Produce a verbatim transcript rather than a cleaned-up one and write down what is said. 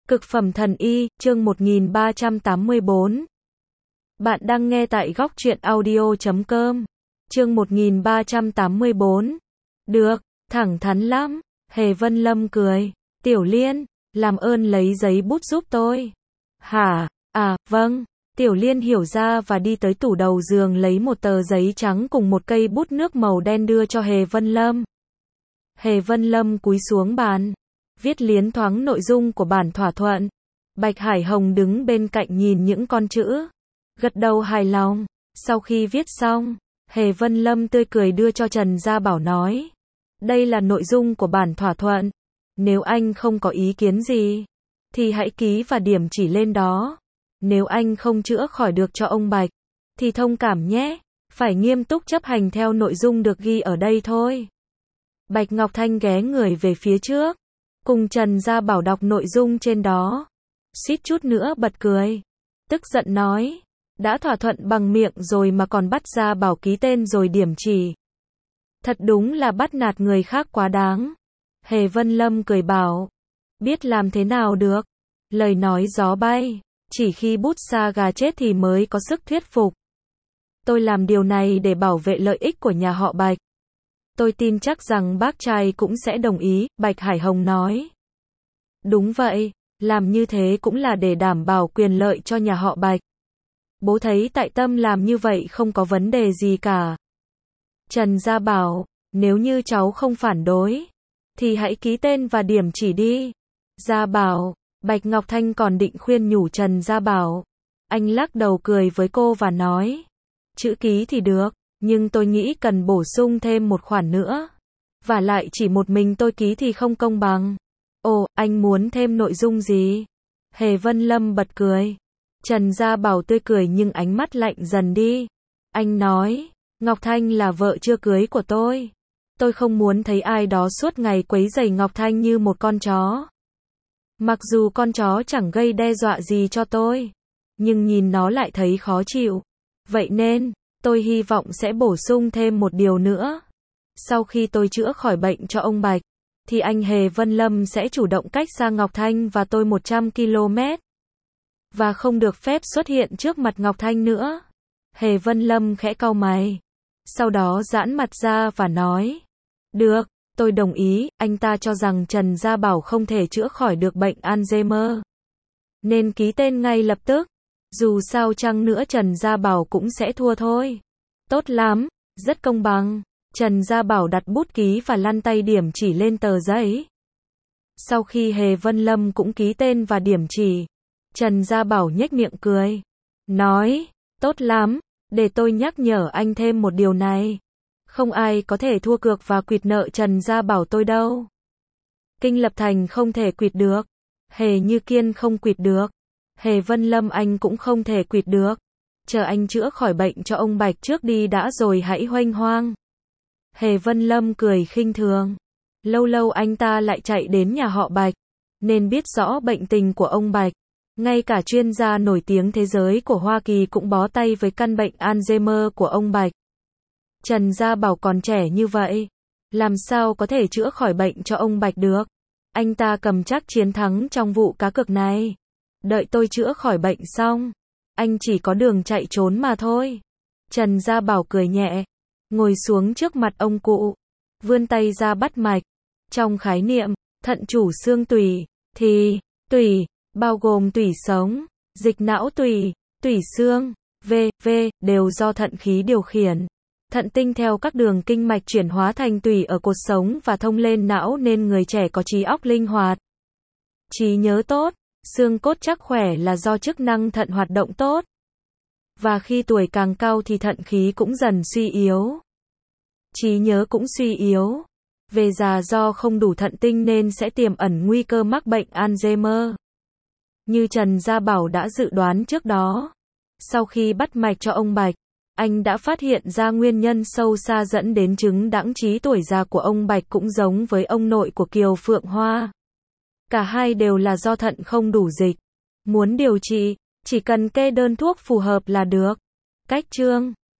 Cực phẩm thần y, chương một nghìn ba trăm tám mươi bốn. Bạn đang nghe tại góc truyện audio chấm com. Chương một nghìn ba trăm tám mươi bốn. Được, thẳng thắn lắm. Hề Vân Lâm cười. Tiểu Liên, làm ơn lấy giấy bút giúp tôi. Hả? À, vâng. Tiểu Liên hiểu ra và đi tới tủ đầu giường lấy một tờ giấy trắng cùng một cây bút nước màu đen đưa cho Hề Vân Lâm. Hề Vân Lâm cúi xuống bàn, viết liến thoáng nội dung của bản thỏa thuận. Bạch Hải Hồng đứng bên cạnh nhìn những con chữ, gật đầu hài lòng. Sau khi viết xong, Hề Vân Lâm tươi cười đưa cho Trần Gia Bảo nói, đây là nội dung của bản thỏa thuận. Nếu anh không có ý kiến gì, thì hãy ký và điểm chỉ lên đó. Nếu anh không chữa khỏi được cho ông Bạch, thì thông cảm nhé, phải nghiêm túc chấp hành theo nội dung được ghi ở đây thôi. Bạch Ngọc Thanh ghé người về phía trước, cùng Trần Gia Bảo đọc nội dung trên đó. Suýt chút nữa bật cười, tức giận nói, đã thỏa thuận bằng miệng rồi mà còn bắt Gia Bảo ký tên rồi điểm chỉ. Thật đúng là bắt nạt người khác quá đáng. Hề Vân Lâm cười bảo, biết làm thế nào được, lời nói gió bay, chỉ khi bút sa gà chết thì mới có sức thuyết phục. Tôi làm điều này để bảo vệ lợi ích của nhà họ Bạch. Tôi tin chắc rằng bác trai cũng sẽ đồng ý, Bạch Hải Hồng nói. Đúng vậy, làm như thế cũng là để đảm bảo quyền lợi cho nhà họ Bạch. Bố thấy tại Tâm làm như vậy không có vấn đề gì cả. Trần Gia Bảo, nếu như cháu không phản đối, thì hãy ký tên và điểm chỉ đi. Gia Bảo, Bạch Ngọc Thanh còn định khuyên nhủ Trần Gia Bảo. Anh lắc đầu cười với cô và nói, chữ ký thì được, nhưng tôi nghĩ cần bổ sung thêm một khoản nữa. Và lại chỉ một mình tôi ký thì không công bằng. Ồ, anh muốn thêm nội dung gì? Hề Vân Lâm bật cười. Trần Gia Bảo tươi cười nhưng ánh mắt lạnh dần đi. Anh nói, Ngọc Thanh là vợ chưa cưới của tôi. Tôi không muốn thấy ai đó suốt ngày quấy rầy Ngọc Thanh như một con chó. Mặc dù con chó chẳng gây đe dọa gì cho tôi, nhưng nhìn nó lại thấy khó chịu. Vậy nên, tôi hy vọng sẽ bổ sung thêm một điều nữa. Sau khi tôi chữa khỏi bệnh cho ông Bạch, thì anh Hề Vân Lâm sẽ chủ động cách xa Ngọc Thanh và tôi một trăm ki lô mét. Và không được phép xuất hiện trước mặt Ngọc Thanh nữa. Hề Vân Lâm khẽ cau mày. Sau đó giãn mặt ra và nói, được, tôi đồng ý. Anh ta cho rằng Trần Gia Bảo không thể chữa khỏi được bệnh Alzheimer, nên ký tên ngay lập tức. Dù sao chăng nữa Trần Gia Bảo cũng sẽ thua thôi. Tốt lắm, rất công bằng. Trần Gia Bảo đặt bút ký và lăn tay điểm chỉ lên tờ giấy. Sau khi Hề Vân Lâm cũng ký tên và điểm chỉ, Trần Gia Bảo nhếch miệng cười, nói, tốt lắm, để tôi nhắc nhở anh thêm một điều này. Không ai có thể thua cược và quỵt nợ Trần Gia Bảo tôi đâu. Kinh Lập Thành không thể quỵt được. Hề Như Kiên không quỵt được. Hề Vân Lâm anh cũng không thể quỵt được. Chờ anh chữa khỏi bệnh cho ông Bạch trước đi đã rồi hãy hoanh hoang. Hề Vân Lâm cười khinh thường. Lâu lâu anh ta lại chạy đến nhà họ Bạch, nên biết rõ bệnh tình của ông Bạch. Ngay cả chuyên gia nổi tiếng thế giới của Hoa Kỳ cũng bó tay với căn bệnh Alzheimer của ông Bạch. Trần Gia Bảo còn trẻ như vậy, làm sao có thể chữa khỏi bệnh cho ông Bạch được? Anh ta cầm chắc chiến thắng trong vụ cá cược này. Đợi tôi chữa khỏi bệnh xong, anh chỉ có đường chạy trốn mà thôi. Trần Gia Bảo cười nhẹ, ngồi xuống trước mặt ông cụ, vươn tay ra bắt mạch. Trong khái niệm thận chủ xương tủy, thì tủy bao gồm tủy sống, dịch não tủy, tủy xương, vân vân đều do thận khí điều khiển. Thận tinh theo các đường kinh mạch chuyển hóa thành tủy ở cột sống và thông lên não nên người trẻ có trí óc linh hoạt, trí nhớ tốt, xương cốt chắc khỏe là do chức năng thận hoạt động tốt. Và khi tuổi càng cao thì thận khí cũng dần suy yếu, trí nhớ cũng suy yếu. Về già do không đủ thận tinh nên sẽ tiềm ẩn nguy cơ mắc bệnh Alzheimer. Như Trần Gia Bảo đã dự đoán trước đó, sau khi bắt mạch cho ông Bạch, anh đã phát hiện ra nguyên nhân sâu xa dẫn đến chứng đãng trí tuổi già của ông Bạch cũng giống với ông nội của Kiều Phượng Hoa. Cả hai đều là do thận không đủ dịch. Muốn điều trị, chỉ cần kê đơn thuốc phù hợp là được. Cách chương